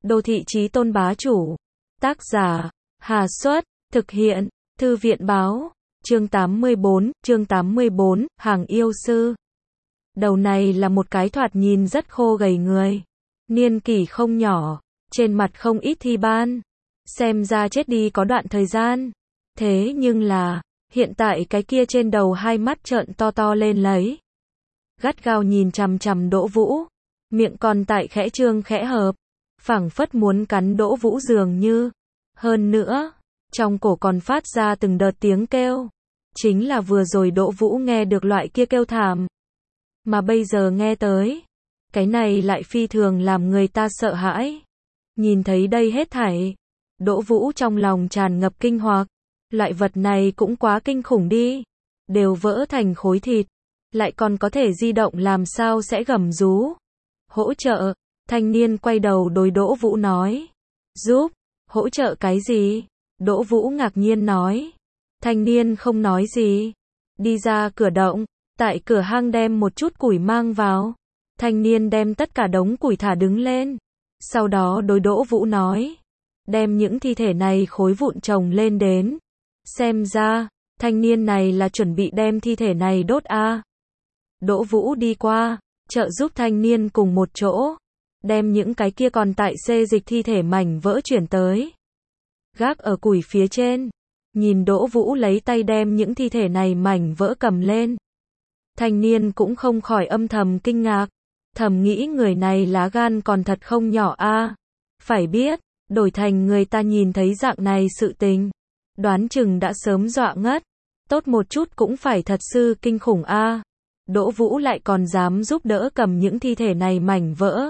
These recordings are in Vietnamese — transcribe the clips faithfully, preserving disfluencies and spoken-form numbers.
Đô thị chí tôn bá chủ. Tác giả, Hà Xuất, thực hiện, Thư viện báo, chương tám mươi bốn, chương tám mươi bốn, hàng yêu sư. Đầu này là một cái thoạt nhìn rất khô gầy người. Niên kỷ không nhỏ, trên mặt không ít thi ban. Xem ra chết đi có đoạn thời gian. Thế nhưng là, hiện tại cái kia trên đầu hai mắt trợn to to lên lấy. Gắt gao nhìn chằm chằm Đỗ Vũ. Miệng còn tại khẽ trương khẽ hợp. Phảng phất muốn cắn Đỗ Vũ dường như. Hơn nữa, trong cổ còn phát ra từng đợt tiếng kêu. Chính là vừa rồi Đỗ Vũ nghe được loại kia kêu thảm. Mà bây giờ nghe tới. Cái này lại phi thường làm người ta sợ hãi. Nhìn thấy đây hết thảy. Đỗ Vũ trong lòng tràn ngập kinh hoặc. Loại vật này cũng quá kinh khủng đi. Đều vỡ thành khối thịt. Lại còn có thể di động làm sao sẽ gầm rú. Hỗ trợ. Thanh niên quay đầu đối Đỗ Vũ nói. Giúp. Hỗ trợ cái gì? Đỗ Vũ ngạc nhiên nói. Thanh niên không nói gì. Đi ra cửa động. Tại cửa hang đem một chút củi mang vào. Thanh niên đem tất cả đống củi thả đứng lên. Sau đó đối Đỗ Vũ nói. Đem những thi thể này khối vụn chồng lên đến. Xem ra, thanh niên này là chuẩn bị đem thi thể này đốt a. À. Đỗ Vũ đi qua, trợ giúp thanh niên cùng một chỗ. Đem những cái kia còn tại xê dịch thi thể mảnh vỡ chuyển tới. Gác ở củi phía trên. Nhìn Đỗ Vũ lấy tay đem những thi thể này mảnh vỡ cầm lên. Thanh niên cũng không khỏi âm thầm kinh ngạc. Thầm nghĩ người này lá gan còn thật không nhỏ a. À. Phải biết, đổi thành người ta nhìn thấy dạng này sự tình. Đoán chừng đã sớm dọa ngất. Tốt một chút cũng phải thật sự kinh khủng a. À. Đỗ Vũ lại còn dám giúp đỡ cầm những thi thể này mảnh vỡ.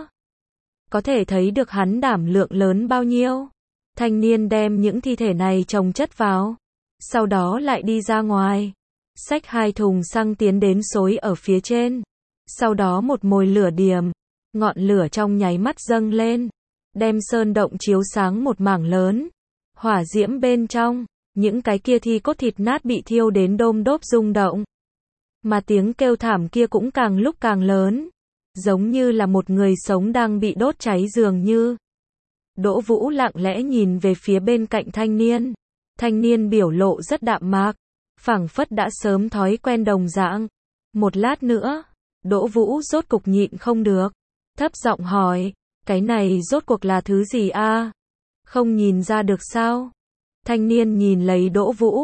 Có thể thấy được hắn đảm lượng lớn bao nhiêu. Thanh niên đem những thi thể này chồng chất vào. Sau đó lại đi ra ngoài. Xách hai thùng xăng tiến đến xối ở phía trên. Sau đó một mồi lửa điểm. Ngọn lửa trong nháy mắt dâng lên. Đem sơn động chiếu sáng một mảng lớn. Hỏa diễm bên trong. Những cái kia thi cốt thịt nát bị thiêu đến đôm đốp rung động. Mà tiếng kêu thảm kia cũng càng lúc càng lớn. Giống như là một người sống đang bị đốt cháy dường như. Đỗ Vũ lặng lẽ nhìn về phía bên cạnh thanh niên. Thanh niên biểu lộ rất đạm mạc. Phảng phất đã sớm thói quen đồng dạng. Một lát nữa, Đỗ Vũ rốt cục nhịn không được. Thấp giọng hỏi, cái này rốt cuộc là thứ gì a? À? Không nhìn ra được sao? Thanh niên nhìn lấy Đỗ Vũ.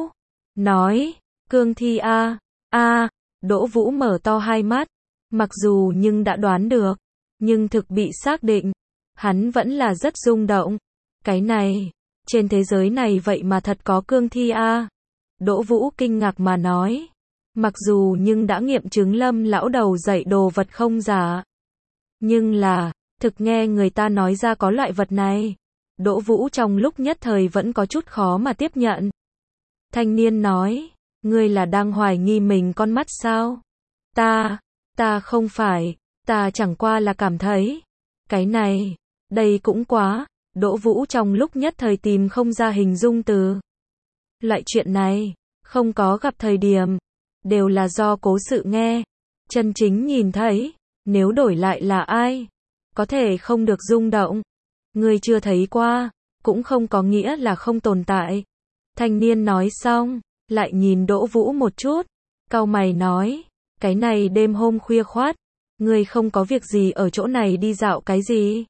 Nói, cương thi a. À? A. À. Đỗ Vũ mở to hai mắt. Mặc dù nhưng đã đoán được. Nhưng thực bị xác định. Hắn vẫn là rất rung động. Cái này, trên thế giới này vậy mà thật có cương thi a. À? Đỗ Vũ kinh ngạc mà nói. Mặc dù nhưng đã nghiệm chứng Lâm lão đầu dạy đồ vật không giả. Nhưng là, thực nghe người ta nói ra có loại vật này. Đỗ Vũ trong lúc nhất thời vẫn có chút khó mà tiếp nhận. Thanh niên nói, ngươi là đang hoài nghi mình con mắt sao? Ta, ta không phải, ta chẳng qua là cảm thấy. Cái này, đây cũng quá. Đỗ Vũ trong lúc nhất thời tìm không ra hình dung từ. Loại chuyện này, không có gặp thời điểm. Đều là do cố sự nghe. Chân chính nhìn thấy. Nếu đổi lại là ai? Có thể không được rung động. Ngươi chưa thấy qua. Cũng không có nghĩa là không tồn tại. Thanh niên nói xong. Lại nhìn Đỗ Vũ một chút. Cau mày nói. Cái này đêm hôm khuya khoát. Ngươi không có việc gì ở chỗ này đi dạo cái gì?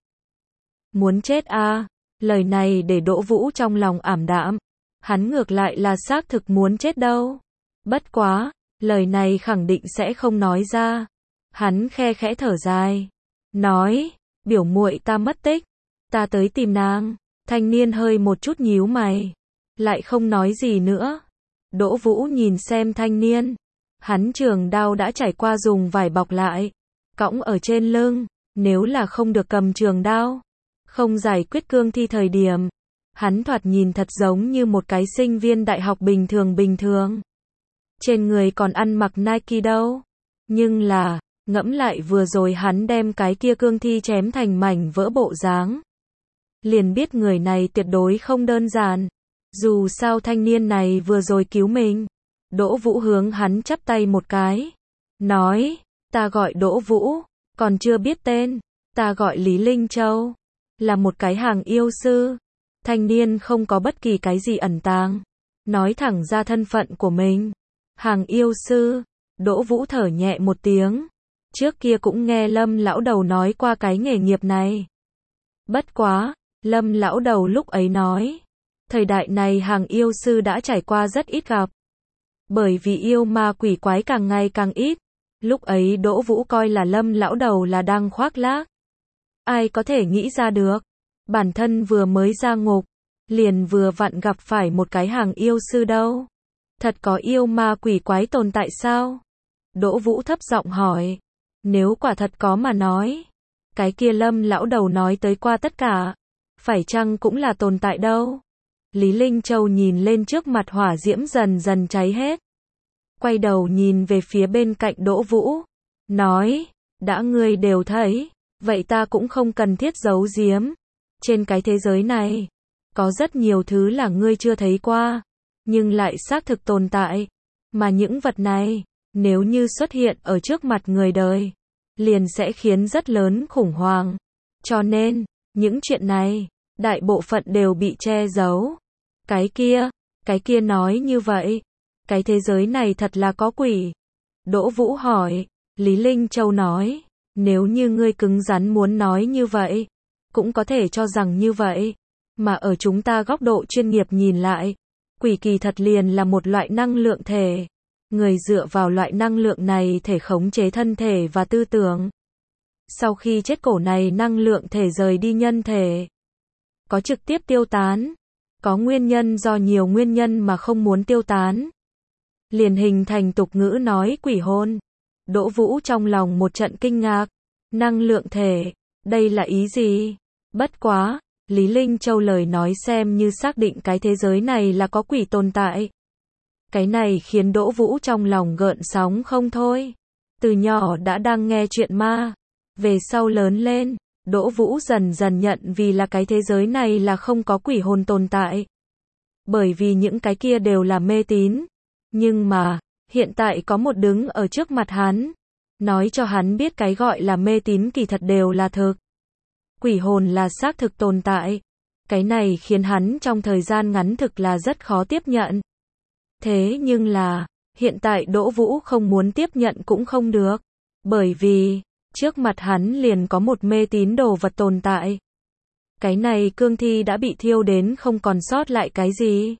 Muốn chết à? Lời này để Đỗ Vũ trong lòng ảm đạm. Hắn ngược lại là xác thực muốn chết đâu. Bất quá, lời này khẳng định sẽ không nói ra. Hắn khe khẽ thở dài. Nói, biểu muội ta mất tích. Ta tới tìm nàng. Thanh niên hơi một chút nhíu mày. Lại không nói gì nữa. Đỗ Vũ nhìn xem thanh niên. Hắn trường đao đã trải qua dùng vải bọc lại. Cõng ở trên lưng. Nếu là không được cầm trường đao. Không giải quyết cương thi thời điểm. Hắn thoạt nhìn thật giống như một cái sinh viên đại học bình thường bình thường. Trên người còn ăn mặc Nike đâu. Nhưng là, ngẫm lại vừa rồi hắn đem cái kia cương thi chém thành mảnh vỡ bộ dáng. Liền biết người này tuyệt đối không đơn giản. Dù sao thanh niên này vừa rồi cứu mình. Đỗ Vũ hướng hắn chắp tay một cái. Nói, ta gọi Đỗ Vũ, còn chưa biết tên. Ta gọi Lý Linh Châu. là một cái hàng yêu sư. Thanh niên không có bất kỳ cái gì ẩn tàng, nói thẳng ra thân phận của mình. Hàng yêu sư, Đỗ Vũ thở nhẹ một tiếng. Trước kia cũng nghe Lâm lão đầu nói qua cái nghề nghiệp này. Bất quá, Lâm lão đầu lúc ấy nói, thời đại này hàng yêu sư đã trải qua rất ít gặp. Bởi vì yêu ma quỷ quái càng ngày càng ít, lúc ấy Đỗ Vũ coi là Lâm lão đầu là đang khoác lác. Ai có thể nghĩ ra được, bản thân vừa mới ra ngục, liền vừa vặn gặp phải một cái hàng yêu sư đâu. Thật có yêu ma quỷ quái tồn tại sao? Đỗ Vũ thấp giọng hỏi. Nếu quả thật có mà nói, cái kia Lâm lão đầu nói tới qua tất cả, phải chăng cũng là tồn tại đâu? Lý Linh Châu nhìn lên trước mặt hỏa diễm dần dần cháy hết. Quay đầu nhìn về phía bên cạnh Đỗ Vũ, nói, đã ngươi đều thấy, vậy ta cũng không cần thiết giấu giếm. Trên cái thế giới này, có rất nhiều thứ là ngươi chưa thấy qua, nhưng lại xác thực tồn tại. Mà những vật này, nếu như xuất hiện ở trước mặt người đời, liền sẽ khiến rất lớn khủng hoảng. Cho nên, những chuyện này, đại bộ phận đều bị che giấu. Cái kia, cái kia nói như vậy, cái thế giới này thật là có quỷ. Đỗ Vũ hỏi, Lý Linh Châu nói, nếu như ngươi cứng rắn muốn nói như vậy, cũng có thể cho rằng như vậy. Mà ở chúng ta góc độ chuyên nghiệp nhìn lại, quỷ kỳ thật liền là một loại năng lượng thể. Người dựa vào loại năng lượng này thể khống chế thân thể và tư tưởng. Sau khi chết cổ này năng lượng thể rời đi nhân thể. Có trực tiếp tiêu tán, có nguyên nhân do nhiều nguyên nhân mà không muốn tiêu tán. Liền hình thành tục ngữ nói quỷ hồn. Đỗ Vũ trong lòng một trận kinh ngạc. Năng lượng thể, đây là ý gì? Bất quá, Lý Linh Châu lời nói xem như xác định cái thế giới này là có quỷ tồn tại. Cái này khiến Đỗ Vũ trong lòng gợn sóng không thôi. Từ nhỏ đã đang nghe chuyện ma. Về sau lớn lên, Đỗ Vũ dần dần nhận vì là cái thế giới này là không có quỷ hồn tồn tại. Bởi vì những cái kia đều là mê tín. Nhưng mà, hiện tại có một đứng ở trước mặt hắn, nói cho hắn biết cái gọi là mê tín kỳ thật đều là thực. Quỷ hồn là xác thực tồn tại. Cái này khiến hắn trong thời gian ngắn thực là rất khó tiếp nhận. Thế nhưng là, hiện tại Đỗ Vũ không muốn tiếp nhận cũng không được. Bởi vì, trước mặt hắn liền có một mê tín đồ vật tồn tại. Cái này cương thi đã bị thiêu đến không còn sót lại cái gì.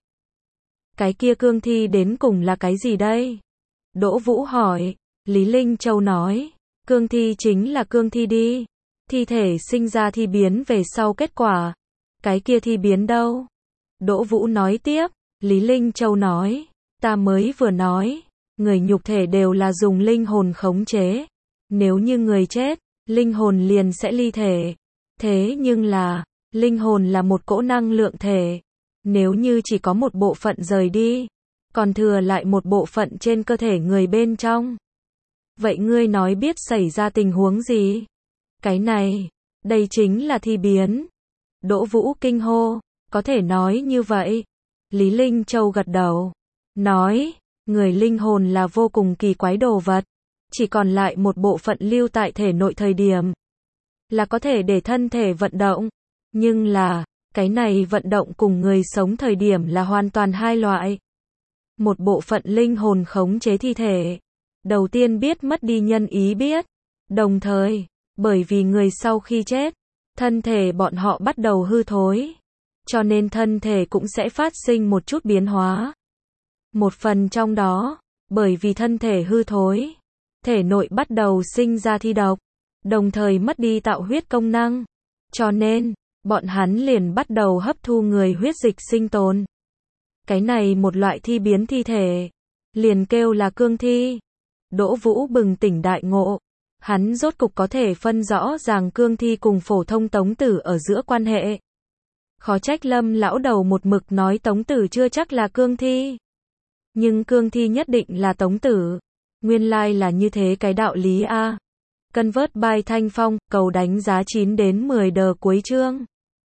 Cái kia cương thi đến cùng là cái gì đây? Đỗ Vũ hỏi. Lý Linh Châu nói, cương thi chính là cương thi đi. Thi thể sinh ra thi biến về sau kết quả. Cái kia thi biến đâu? Đỗ Vũ nói tiếp. Lý Linh Châu nói, ta mới vừa nói, người nhục thể đều là dùng linh hồn khống chế. Nếu như người chết, linh hồn liền sẽ ly thể. Thế nhưng là, linh hồn là một cỗ năng lượng thể. Nếu như chỉ có một bộ phận rời đi, còn thừa lại một bộ phận trên cơ thể người bên trong. Vậy ngươi nói biết xảy ra tình huống gì? Cái này, đây chính là thi biến. Đỗ Vũ kinh hô, có thể nói như vậy. Lý Linh Châu gật đầu, nói, người linh hồn là vô cùng kỳ quái đồ vật. Chỉ còn lại một bộ phận lưu tại thể nội thời điểm, là có thể để thân thể vận động. Nhưng là, cái này vận động cùng người sống thời điểm là hoàn toàn hai loại. Một bộ phận linh hồn khống chế thi thể. Đầu tiên biết mất đi nhân ý biết. Đồng thời, bởi vì người sau khi chết, thân thể bọn họ bắt đầu hư thối. Cho nên thân thể cũng sẽ phát sinh một chút biến hóa. Một phần trong đó, bởi vì thân thể hư thối, thể nội bắt đầu sinh ra thi độc, đồng thời mất đi tạo huyết công năng. Cho nên, bọn hắn liền bắt đầu hấp thu người huyết dịch sinh tồn. Cái này một loại thi biến thi thể, liền kêu là cương thi. Đỗ Vũ bừng tỉnh đại ngộ. Hắn rốt cục có thể phân rõ ràng cương thi cùng phổ thông tống tử ở giữa quan hệ. Khó trách Lâm lão đầu một mực nói tống tử chưa chắc là cương thi. Nhưng cương thi nhất định là tống tử. Nguyên lai là như thế cái đạo lý a. Convert by Thanh Phong, cầu đánh giá chín đến mười đờ cuối chương.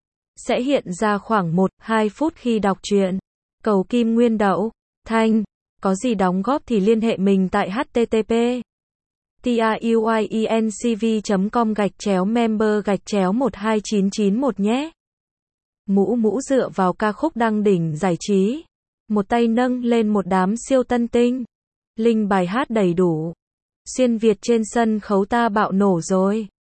Sẽ hiện ra khoảng một đến hai phút khi đọc truyện. Cầu kim nguyên đậu, Thanh, có gì đóng góp thì liên hệ mình tại H T T P tiuyencv chấm com gạch chéo member gạch chéo một hai chín chín một nhé. Mũ mũ dựa vào ca khúc đăng đỉnh giải trí. Một tay nâng lên một đám siêu tân tinh. Link bài hát đầy đủ. Xuyên Việt trên sân khấu ta bạo nổ rồi.